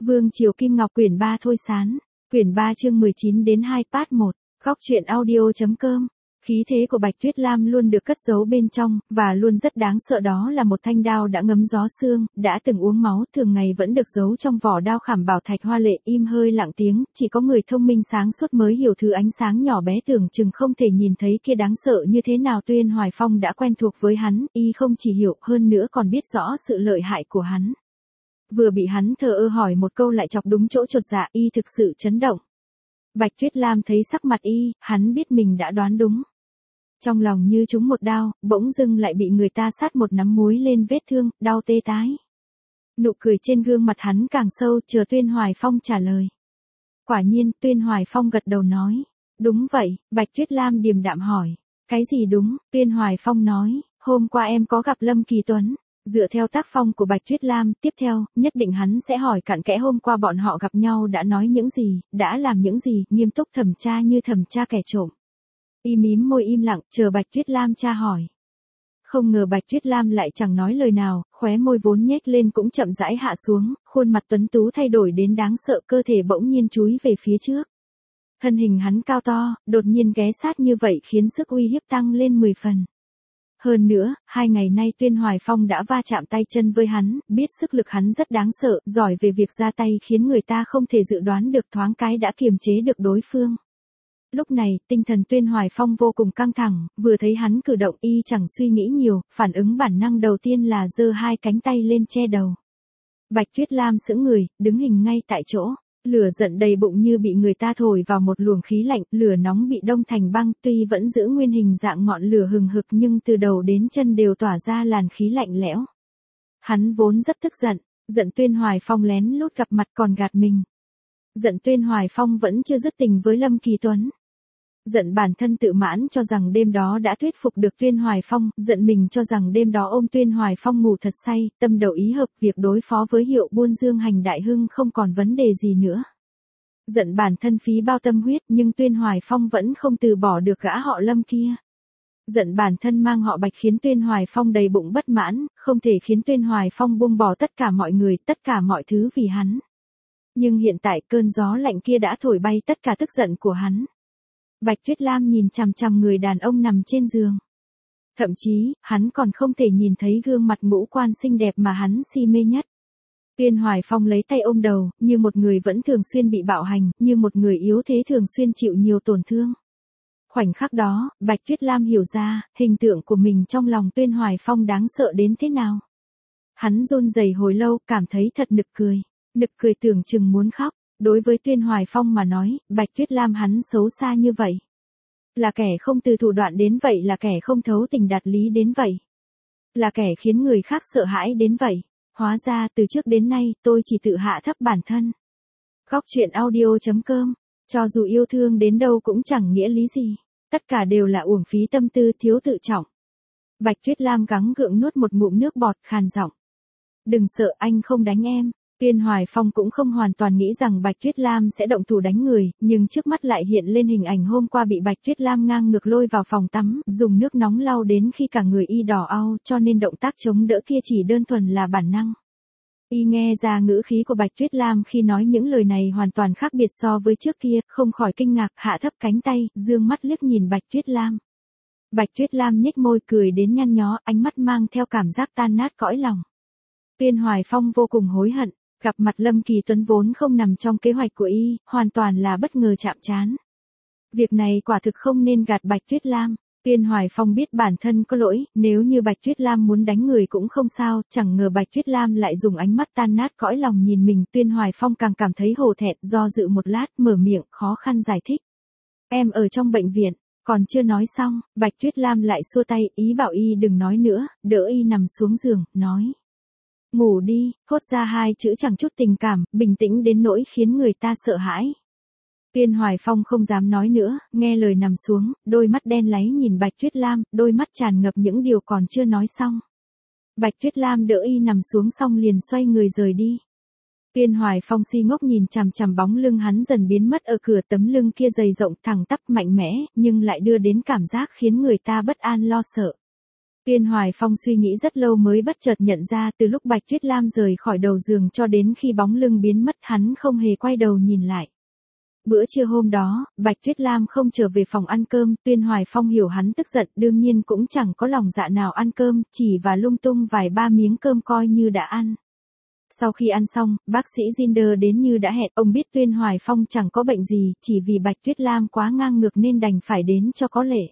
Vương Triều Kim Ngọc quyển 3 thôi sán. Quyển 3 chương 19 đến 2 part 1. Góc truyện audio.com. Khí thế của Bạch Tuyết Lam luôn được cất giấu bên trong, và luôn rất đáng sợ, đó là một thanh đao đã ngấm gió xương, đã từng uống máu, thường ngày vẫn được giấu trong vỏ đao khảm bảo thạch hoa lệ, im hơi lặng tiếng, chỉ có người thông minh sáng suốt mới hiểu thứ ánh sáng nhỏ bé tưởng chừng không thể nhìn thấy kia đáng sợ như thế nào. Tuyên Hoài Phong đã quen thuộc với hắn, y không chỉ hiểu, hơn nữa còn biết rõ sự lợi hại của hắn. Vừa bị hắn thờ ơ hỏi một câu lại chọc đúng chỗ chột dạ, y thực sự chấn động. Bạch Tuyết Lam thấy sắc mặt y, hắn biết mình đã đoán đúng. Trong lòng như trúng một đao, bỗng dưng lại bị người ta sát một nắm muối lên vết thương, đau tê tái. Nụ cười trên gương mặt hắn càng sâu, chờ Tuyên Hoài Phong trả lời. Quả nhiên, Tuyên Hoài Phong gật đầu nói. Đúng vậy. Bạch Tuyết Lam điềm đạm hỏi. Cái gì đúng? Tuyên Hoài Phong nói. Hôm qua em có gặp Lâm Kỳ Tuấn. Dựa theo tác phong của Bạch Tuyết Lam, tiếp theo, nhất định hắn sẽ hỏi cặn kẽ hôm qua bọn họ gặp nhau đã nói những gì, đã làm những gì, nghiêm túc thẩm tra như thẩm tra kẻ trộm. Y mím môi im lặng, chờ Bạch Tuyết Lam tra hỏi. Không ngờ Bạch Tuyết Lam lại chẳng nói lời nào, khóe môi vốn nhếch lên cũng chậm rãi hạ xuống, khuôn mặt tuấn tú thay đổi đến đáng sợ, cơ thể bỗng nhiên chúi về phía trước. Thân hình hắn cao to, đột nhiên ghé sát như vậy khiến sức uy hiếp tăng lên 10 phần. Hơn nữa, 2 ngày nay Tuyên Hoài Phong đã va chạm tay chân với hắn, biết sức lực hắn rất đáng sợ, giỏi về việc ra tay khiến người ta không thể dự đoán được, thoáng cái đã kiềm chế được đối phương. Lúc này, tinh thần Tuyên Hoài Phong vô cùng căng thẳng, vừa thấy hắn cử động y chẳng suy nghĩ nhiều, phản ứng bản năng đầu tiên là giơ 2 cánh tay lên che đầu. Bạch Tuyết Lam sững người, đứng hình ngay tại chỗ. Lửa giận đầy bụng như bị người ta thổi vào một luồng khí lạnh, lửa nóng bị đông thành băng, tuy vẫn giữ nguyên hình dạng ngọn lửa hừng hực nhưng từ đầu đến chân đều tỏa ra làn khí lạnh lẽo. Hắn vốn rất tức giận, giận Tuyên Hoài Phong lén lút gặp mặt còn gạt mình. Giận Tuyên Hoài Phong vẫn chưa dứt tình với Lâm Kỳ Tuấn. Giận bản thân tự mãn cho rằng đêm đó đã thuyết phục được Tuyên Hoài Phong, giận mình cho rằng đêm đó ôm Tuyên Hoài Phong ngủ thật say, tâm đầu ý hợp, việc đối phó với Hiệu Buôn Dương Hành Đại Hưng không còn vấn đề gì nữa. Giận bản thân phí bao tâm huyết nhưng Tuyên Hoài Phong vẫn không từ bỏ được gã họ Lâm kia. Giận bản thân mang họ Bạch khiến Tuyên Hoài Phong đầy bụng bất mãn, không thể khiến Tuyên Hoài Phong buông bỏ tất cả mọi người, tất cả mọi thứ vì hắn. Nhưng hiện tại cơn gió lạnh kia đã thổi bay tất cả tức giận của hắn. Bạch Tuyết Lam nhìn chằm chằm người đàn ông nằm trên giường. Thậm chí, hắn còn không thể nhìn thấy gương mặt ngũ quan xinh đẹp mà hắn si mê nhất. Tuyên Hoài Phong lấy tay ôm đầu, như một người vẫn thường xuyên bị bạo hành, như một người yếu thế thường xuyên chịu nhiều tổn thương. Khoảnh khắc đó, Bạch Tuyết Lam hiểu ra, hình tượng của mình trong lòng Tuyên Hoài Phong đáng sợ đến thế nào. Hắn run rẩy hồi lâu, cảm thấy thật nực cười tưởng chừng muốn khóc. Đối với Tuyên Hoài Phong mà nói, Bạch Tuyết Lam hắn xấu xa như vậy. Là kẻ không từ thủ đoạn đến vậy, là kẻ không thấu tình đạt lý đến vậy. Là kẻ khiến người khác sợ hãi đến vậy. Hóa ra từ trước đến nay tôi chỉ tự hạ thấp bản thân. Góc truyện audio.com. Cho dù yêu thương đến đâu cũng chẳng nghĩa lý gì. Tất cả đều là uổng phí tâm tư, thiếu tự trọng. Bạch Tuyết Lam gắng gượng nuốt một ngụm nước bọt, khàn giọng. Đừng sợ, anh không đánh em. Tuyên Hoài Phong cũng không hoàn toàn nghĩ rằng Bạch Tuyết Lam sẽ động thủ đánh người, nhưng trước mắt lại hiện lên hình ảnh hôm qua bị Bạch Tuyết Lam ngang ngược lôi vào phòng tắm, dùng nước nóng lau đến khi cả người y đỏ au, cho nên động tác chống đỡ kia chỉ đơn thuần là bản năng. Y nghe ra ngữ khí của Bạch Tuyết Lam khi nói những lời này hoàn toàn khác biệt so với trước kia, không khỏi kinh ngạc, hạ thấp cánh tay, dương mắt liếc nhìn Bạch Tuyết Lam. Bạch Tuyết Lam nhếch môi cười đến nhăn nhó, ánh mắt mang theo cảm giác tan nát cõi lòng. Tuyên Hoài Phong vô cùng hối hận. Gặp mặt Lâm Kỳ Tuấn vốn không nằm trong kế hoạch của y, hoàn toàn là bất ngờ chạm trán. Việc này quả thực không nên gạt Bạch Tuyết Lam. Tuyên Hoài Phong biết bản thân có lỗi, nếu như Bạch Tuyết Lam muốn đánh người cũng không sao, chẳng ngờ Bạch Tuyết Lam lại dùng ánh mắt tan nát cõi lòng nhìn mình. Tuyên Hoài Phong càng cảm thấy hổ thẹn, do dự một lát, mở miệng, khó khăn giải thích. Em ở trong bệnh viện, còn chưa nói xong, Bạch Tuyết Lam lại xua tay, ý bảo y đừng nói nữa, đỡ y nằm xuống giường, nói. Ngủ đi, thốt ra 2 chữ chẳng chút tình cảm, bình tĩnh đến nỗi khiến người ta sợ hãi. Tuyên Hoài Phong không dám nói nữa, nghe lời nằm xuống, đôi mắt đen láy nhìn Bạch Tuyết Lam, đôi mắt tràn ngập những điều còn chưa nói xong. Bạch Tuyết Lam đỡ y nằm xuống xong liền xoay người rời đi. Tuyên Hoài Phong si ngốc nhìn chằm chằm bóng lưng hắn dần biến mất ở cửa, tấm lưng kia dày rộng thẳng tắp mạnh mẽ, nhưng lại đưa đến cảm giác khiến người ta bất an lo sợ. Tuyên Hoài Phong suy nghĩ rất lâu mới bất chợt nhận ra từ lúc Bạch Tuyết Lam rời khỏi đầu giường cho đến khi bóng lưng biến mất hắn không hề quay đầu nhìn lại. Bữa trưa hôm đó, Bạch Tuyết Lam không trở về phòng ăn cơm, Tuyên Hoài Phong hiểu hắn tức giận đương nhiên cũng chẳng có lòng dạ nào ăn cơm, chỉ và lung tung vài ba miếng cơm coi như đã ăn. Sau khi ăn xong, bác sĩ Jinder đến như đã hẹn, ông biết Tuyên Hoài Phong chẳng có bệnh gì, chỉ vì Bạch Tuyết Lam quá ngang ngược nên đành phải đến cho có lệ.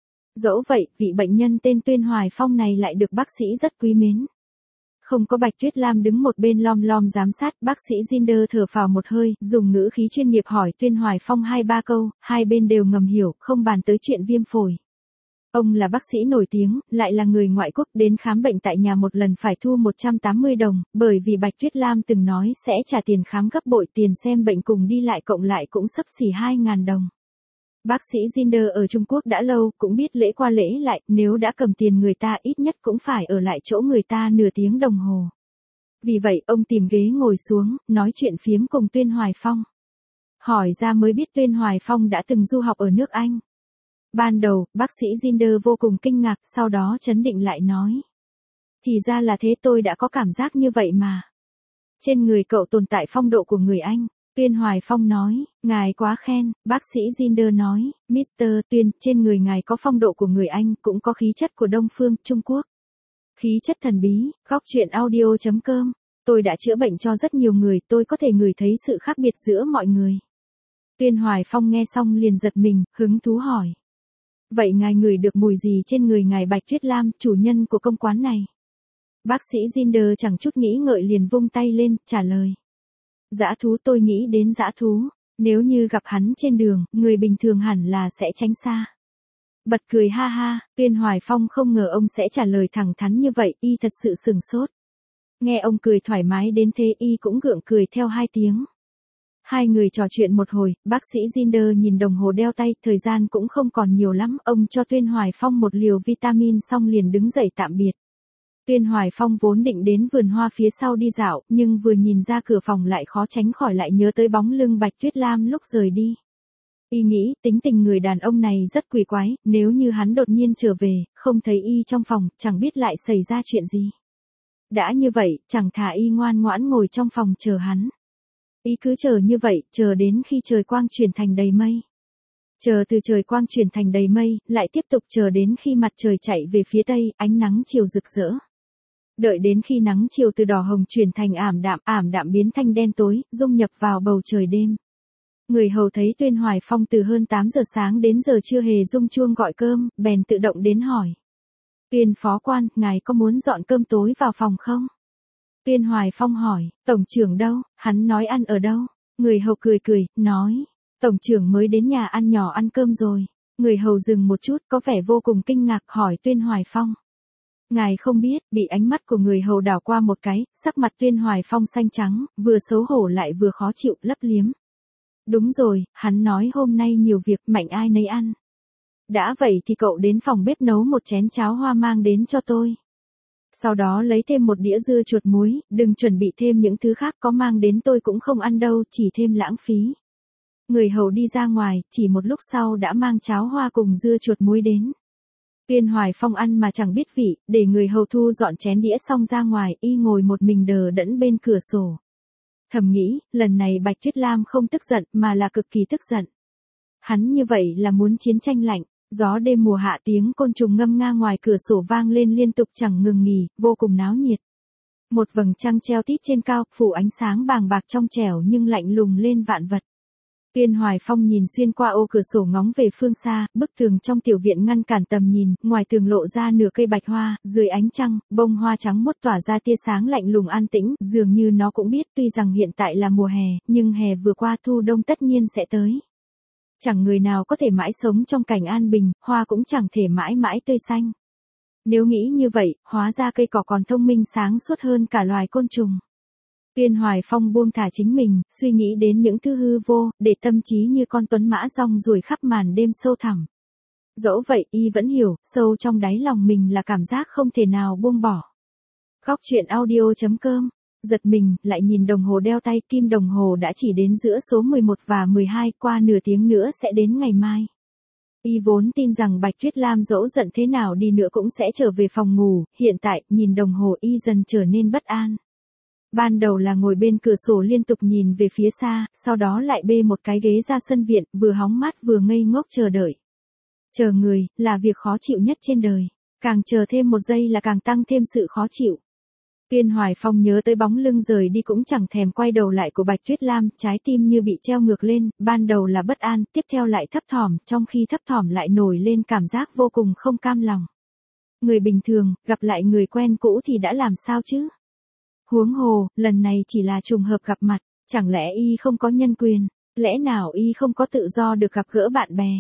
Dẫu vậy, vị bệnh nhân tên Tuyên Hoài Phong này lại được bác sĩ rất quý mến. Không có Bạch Tuyết Lam đứng một bên lom lom giám sát, bác sĩ Jinder thở phào một hơi, dùng ngữ khí chuyên nghiệp hỏi Tuyên Hoài Phong 2-3 câu, hai bên đều ngầm hiểu, không bàn tới chuyện viêm phổi. Ông là bác sĩ nổi tiếng, lại là người ngoại quốc, đến khám bệnh tại nhà một lần phải thu 180 đồng, bởi vì Bạch Tuyết Lam từng nói sẽ trả tiền khám gấp bội, tiền xem bệnh cùng đi lại cộng lại cũng xấp xỉ 2.000 đồng. Bác sĩ Jinder ở Trung Quốc đã lâu, cũng biết lễ qua lễ lại, nếu đã cầm tiền người ta ít nhất cũng phải ở lại chỗ người ta nửa tiếng đồng hồ. Vì vậy, ông tìm ghế ngồi xuống, nói chuyện phiếm cùng Tuyên Hoài Phong. Hỏi ra mới biết Tuyên Hoài Phong đã từng du học ở nước Anh. Ban đầu, bác sĩ Jinder vô cùng kinh ngạc, sau đó trấn định lại nói. Thì ra là thế, tôi đã có cảm giác như vậy mà. Trên người cậu tồn tại phong độ của người Anh. Tuyên Hoài Phong nói, ngài quá khen, bác sĩ Jinder nói, Mr. Tuyên, trên người ngài có phong độ của người Anh, cũng có khí chất của Đông Phương, Trung Quốc. Khí chất thần bí, góc truyện audio.com. Tôi đã chữa bệnh cho rất nhiều người, tôi có thể ngửi thấy sự khác biệt giữa mọi người. Tuyên Hoài Phong nghe xong liền giật mình, hứng thú hỏi. Vậy ngài ngửi được mùi gì trên người ngài Bạch Tuyết Lam, chủ nhân của công quán này? Bác sĩ Jinder chẳng chút nghĩ ngợi liền vung tay lên, trả lời. Dã thú, tôi nghĩ đến dã thú, nếu như gặp hắn trên đường, người bình thường hẳn là sẽ tránh xa. Bật cười ha ha, Tuyên Hoài Phong không ngờ ông sẽ trả lời thẳng thắn như vậy, y thật sự sửng sốt. Nghe ông cười thoải mái đến thế, y cũng gượng cười theo 2 tiếng. Hai người trò chuyện một hồi, bác sĩ Jinder nhìn đồng hồ đeo tay, thời gian cũng không còn nhiều lắm, ông cho Tuyên Hoài Phong một liều vitamin xong liền đứng dậy tạm biệt. Tuyên Hoài Phong vốn định đến vườn hoa phía sau đi dạo, nhưng vừa nhìn ra cửa phòng lại khó tránh khỏi lại nhớ tới bóng lưng Bạch Tuyết Lam lúc rời đi. Y nghĩ, tính tình người đàn ông này rất quỷ quái, nếu như hắn đột nhiên trở về, không thấy y trong phòng, chẳng biết lại xảy ra chuyện gì. Đã như vậy, chẳng thà y ngoan ngoãn ngồi trong phòng chờ hắn. Y cứ chờ như vậy, chờ đến khi trời quang chuyển thành đầy mây. Chờ từ trời quang chuyển thành đầy mây, lại tiếp tục chờ đến khi mặt trời chạy về phía tây, ánh nắng chiều rực rỡ. Đợi đến khi nắng chiều từ đỏ hồng chuyển thành ảm đạm biến thành đen tối, dung nhập vào bầu trời đêm. Người hầu thấy Tuyên Hoài Phong từ hơn 8 giờ sáng đến giờ chưa hề rung chuông gọi cơm, bèn tự động đến hỏi. Tuyên phó quan, ngài có muốn dọn cơm tối vào phòng không? Tuyên Hoài Phong hỏi, tổng trưởng đâu? Hắn nói ăn ở đâu? Người hầu cười cười, nói, tổng trưởng mới đến nhà ăn nhỏ ăn cơm rồi. Người hầu dừng một chút, có vẻ vô cùng kinh ngạc, hỏi Tuyên Hoài Phong. Ngài không biết, bị ánh mắt của người hầu đảo qua một cái, sắc mặt Tuyên Hoài Phong xanh trắng, vừa xấu hổ lại vừa khó chịu, lấp liếm. Đúng rồi, hắn nói hôm nay nhiều việc, mạnh ai nấy ăn. Đã vậy thì cậu đến phòng bếp nấu một chén cháo hoa mang đến cho tôi. Sau đó lấy thêm một đĩa dưa chuột muối, đừng chuẩn bị thêm những thứ khác, có mang đến tôi cũng không ăn đâu, chỉ thêm lãng phí. Người hầu đi ra ngoài, chỉ một lúc sau đã mang cháo hoa cùng dưa chuột muối đến. Tuyên Hoài Phong ăn mà chẳng biết vị, để người hầu thu dọn chén đĩa xong ra ngoài, y ngồi một mình đờ đẫn bên cửa sổ. Thầm nghĩ, lần này Bạch Tuyết Lam không tức giận, mà là cực kỳ tức giận. Hắn như vậy là muốn chiến tranh lạnh. Gió đêm mùa hạ, tiếng côn trùng ngâm nga ngoài cửa sổ vang lên liên tục chẳng ngừng nghỉ, vô cùng náo nhiệt. Một vầng trăng treo tít trên cao, phủ ánh sáng bàng bạc trong trẻo nhưng lạnh lùng lên vạn vật. Tuyên Hoài Phong nhìn xuyên qua ô cửa sổ ngóng về phương xa, bức tường trong tiểu viện ngăn cản tầm nhìn, ngoài tường lộ ra nửa cây bạch hoa, dưới ánh trăng, bông hoa trắng muốt tỏa ra tia sáng lạnh lùng an tĩnh, dường như nó cũng biết tuy rằng hiện tại là mùa hè, nhưng hè vừa qua thu đông tất nhiên sẽ tới. Chẳng người nào có thể mãi sống trong cảnh an bình, hoa cũng chẳng thể mãi mãi tươi xanh. Nếu nghĩ như vậy, hóa ra cây cỏ còn thông minh sáng suốt hơn cả loài côn trùng. Tuyên Hoài Phong buông thả chính mình, suy nghĩ đến những thứ hư vô, để tâm trí như con tuấn mã rong ruổi khắp màn đêm sâu thẳm. Dẫu vậy, y vẫn hiểu, sâu trong đáy lòng mình là cảm giác không thể nào buông bỏ. Góc truyện audio.com. Giật mình, lại nhìn đồng hồ đeo tay, kim đồng hồ đã chỉ đến giữa số 11 và 12, qua nửa tiếng nữa sẽ đến ngày mai. Y vốn tin rằng Bạch Tuyết Lam dẫu giận thế nào đi nữa cũng sẽ trở về phòng ngủ, hiện tại, nhìn đồng hồ y dần trở nên bất an. Ban đầu là ngồi bên cửa sổ liên tục nhìn về phía xa, sau đó lại bê một cái ghế ra sân viện, vừa hóng mát vừa ngây ngốc chờ đợi. Chờ người, là việc khó chịu nhất trên đời. Càng chờ thêm một giây là càng tăng thêm sự khó chịu. Tuyên Hoài Phong nhớ tới bóng lưng rời đi cũng chẳng thèm quay đầu lại của Bạch Tuyết Lam, trái tim như bị treo ngược lên, ban đầu là bất an, tiếp theo lại thấp thỏm, trong khi thấp thỏm lại nổi lên cảm giác vô cùng không cam lòng. Người bình thường, gặp lại người quen cũ thì đã làm sao chứ? Huống hồ, lần này chỉ là trùng hợp gặp mặt, chẳng lẽ y không có nhân quyền, lẽ nào y không có tự do được gặp gỡ bạn bè?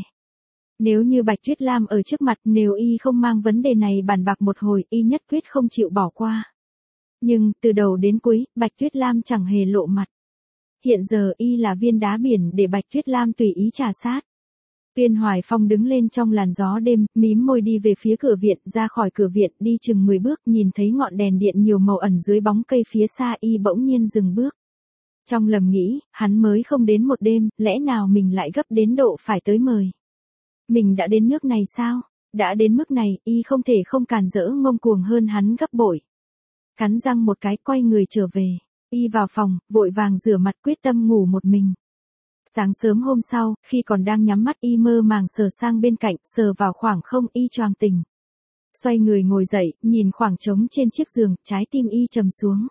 Nếu như Bạch Tuyết Lam ở trước mặt, nếu y không mang vấn đề này bàn bạc một hồi, y nhất quyết không chịu bỏ qua. Nhưng, từ đầu đến cuối, Bạch Tuyết Lam chẳng hề lộ mặt. Hiện giờ y là viên đá biển để Bạch Tuyết Lam tùy ý trà sát. Tuyên Hoài Phong đứng lên trong làn gió đêm, mím môi đi về phía cửa viện, ra khỏi cửa viện, đi chừng 10 bước, nhìn thấy ngọn đèn điện nhiều màu ẩn dưới bóng cây phía xa, y bỗng nhiên dừng bước. Trong lầm nghĩ, hắn mới không đến một đêm, lẽ nào mình lại gấp đến độ phải tới mời. Mình đã đến nước này sao? Đã đến mức này, y không thể không càn rỡ ngông cuồng hơn hắn gấp bội. Cắn răng một cái, quay người trở về. Y vào phòng, vội vàng rửa mặt, quyết tâm ngủ một mình. Sáng sớm hôm sau, khi còn đang nhắm mắt, y mơ màng sờ sang bên cạnh, sờ vào khoảng không, y choàng tỉnh. Xoay người ngồi dậy, nhìn khoảng trống trên chiếc giường, trái tim y trầm xuống.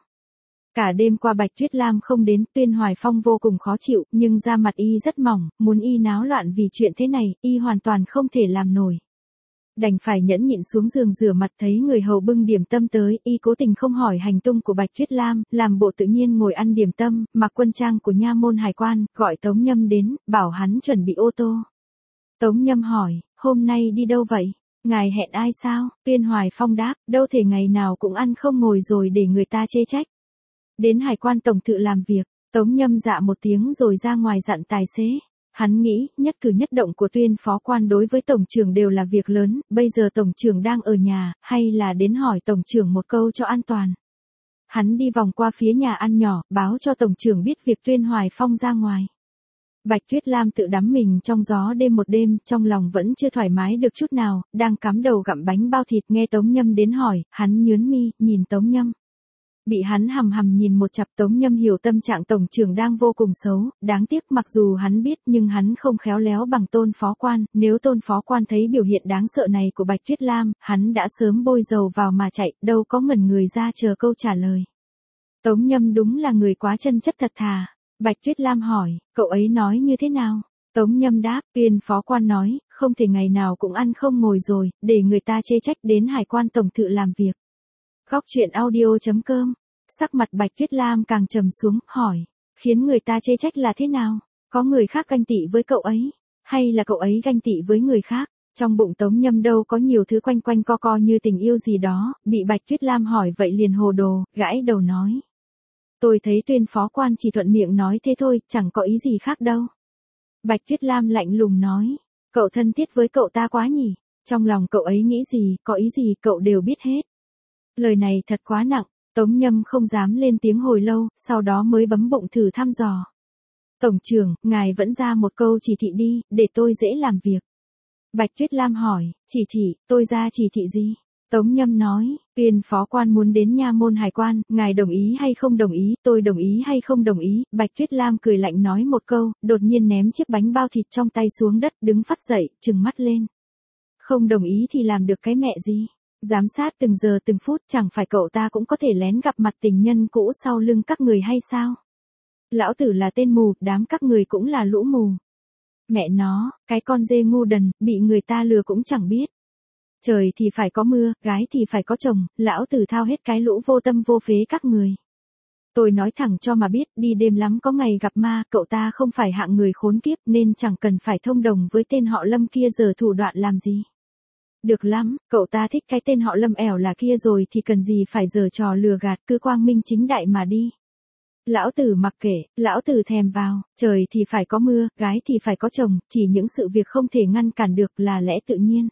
Cả đêm qua Bạch Tuyết Lam không đến, Tuyên Hoài Phong vô cùng khó chịu, nhưng da mặt y rất mỏng, muốn y náo loạn vì chuyện thế này, y hoàn toàn không thể làm nổi. Đành phải nhẫn nhịn xuống giường rửa mặt, thấy người hầu bưng điểm tâm tới, y cố tình không hỏi hành tung của Bạch Tuyết Lam, làm bộ tự nhiên ngồi ăn điểm tâm, mặc quân trang của nha môn hải quan, gọi Tống Nhâm đến, bảo hắn chuẩn bị ô tô. Tống Nhâm hỏi, hôm nay đi đâu vậy? Ngài hẹn ai sao? Tuyên Hoài Phong đáp, đâu thể ngày nào cũng ăn không ngồi rồi để người ta chê trách. Đến hải quan tổng thự làm việc, Tống Nhâm dạ một tiếng rồi ra ngoài dặn tài xế. Hắn nghĩ, nhất cử nhất động của Tuyên phó quan đối với tổng trưởng đều là việc lớn, bây giờ tổng trưởng đang ở nhà, hay là đến hỏi tổng trưởng một câu cho an toàn. Hắn đi vòng qua phía nhà ăn nhỏ, báo cho tổng trưởng biết việc Tuyên Hoài Phong ra ngoài. Bạch Tuyết Lam tự đắm mình trong gió đêm một đêm, trong lòng vẫn chưa thoải mái được chút nào, đang cắm đầu gặm bánh bao thịt, nghe Tống Nhâm đến hỏi, hắn nhướng mi, nhìn Tống Nhâm. Bị hắn hằm hằm nhìn một chặp, Tống Nhâm hiểu tâm trạng tổng trưởng đang vô cùng xấu, đáng tiếc mặc dù hắn biết nhưng hắn không khéo léo bằng Tôn phó quan, nếu Tôn phó quan thấy biểu hiện đáng sợ này của Bạch Tuyết Lam, hắn đã sớm bôi dầu vào mà chạy, đâu có ngẩn người ra chờ câu trả lời. Tống Nhâm đúng là người quá chân chất thật thà. Bạch Tuyết Lam hỏi, cậu ấy nói như thế nào? Tống Nhâm đáp, Tuyên phó quan nói, không thể ngày nào cũng ăn không ngồi rồi, để người ta chê trách, đến hải quan tổng thự làm việc. Góc truyện audio.com. Sắc mặt Bạch Tuyết Lam càng trầm xuống, hỏi, khiến người ta chê trách là thế nào? Có người khác ganh tị với cậu ấy? Hay là cậu ấy ganh tị với người khác? Trong bụng Tống Nhâm đâu có nhiều thứ quanh quanh co co như tình yêu gì đó, bị Bạch Tuyết Lam hỏi vậy liền hồ đồ, gãi đầu nói. Tôi thấy Tuyên phó quan chỉ thuận miệng nói thế thôi, chẳng có ý gì khác đâu. Bạch Tuyết Lam lạnh lùng nói, cậu thân thiết với cậu ta quá nhỉ? Trong lòng cậu ấy nghĩ gì, có ý gì, cậu đều biết hết. Lời này thật quá nặng, Tống Nhâm không dám lên tiếng hồi lâu, sau đó mới bấm bụng thử thăm dò. Tổng trưởng, ngài vẫn ra một câu chỉ thị đi, để tôi dễ làm việc. Bạch Tuyết Lam hỏi, chỉ thị, tôi ra chỉ thị gì? Tống Nhâm nói, Tuyên phó quan muốn đến nha môn hải quan, ngài đồng ý hay không đồng ý, tôi đồng ý hay không đồng ý. Bạch Tuyết Lam cười lạnh nói một câu, đột nhiên ném chiếc bánh bao thịt trong tay xuống đất, đứng phắt dậy, trừng mắt lên. Không đồng ý thì làm được cái mẹ gì? Giám sát từng giờ từng phút, chẳng phải cậu ta cũng có thể lén gặp mặt tình nhân cũ sau lưng các người hay sao? Lão tử là tên mù, đám các người cũng là lũ mù. Mẹ nó, cái con dê ngu đần, bị người ta lừa cũng chẳng biết. Trời thì phải có mưa, gái thì phải có chồng, lão tử thao hết cái lũ vô tâm vô phế các người. Tôi nói thẳng cho mà biết, đi đêm lắm có ngày gặp ma, cậu ta không phải hạng người khốn kiếp nên chẳng cần phải thông đồng với tên họ Lâm kia giờ thủ đoạn làm gì. Được lắm, cậu ta thích cái tên họ Lâm ẻo là kia rồi thì cần gì phải giở trò lừa gạt, cứ quang minh chính đại mà đi. Lão tử mặc kệ, lão tử thèm vào, trời thì phải có mưa, gái thì phải có chồng, chỉ những sự việc không thể ngăn cản được là lẽ tự nhiên.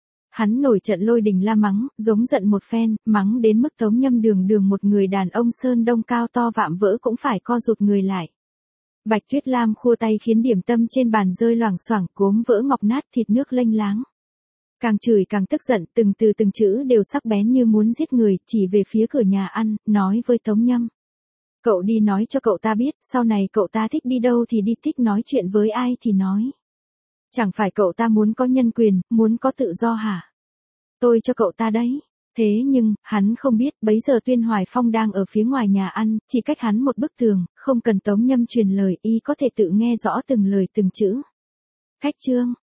Hắn nổi trận lôi đình la mắng, giống giận một phen, mắng đến mức Tống Nhâm đường một người đàn ông Sơn Đông cao to vạm vỡ cũng phải co rụt người lại. Bạch Tuyết Lam khua tay khiến điểm tâm trên bàn rơi loảng xoảng, cốm vỡ ngọc nát, thịt nước lênh láng. Càng chửi càng tức giận, từng từ từng chữ đều sắc bén như muốn giết người, chỉ về phía cửa nhà ăn, nói với Tống Nhâm. Cậu đi nói cho cậu ta biết, sau này cậu ta thích đi đâu thì đi, thích nói chuyện với ai thì nói. Chẳng phải cậu ta muốn có nhân quyền, muốn có tự do hả? Tôi cho cậu ta đấy. Thế nhưng, hắn không biết, bấy giờ Tuyên Hoài Phong đang ở phía ngoài nhà ăn, chỉ cách hắn một bức tường, không cần Tống Nhâm truyền lời, y có thể tự nghe rõ từng lời từng chữ. Khách trương,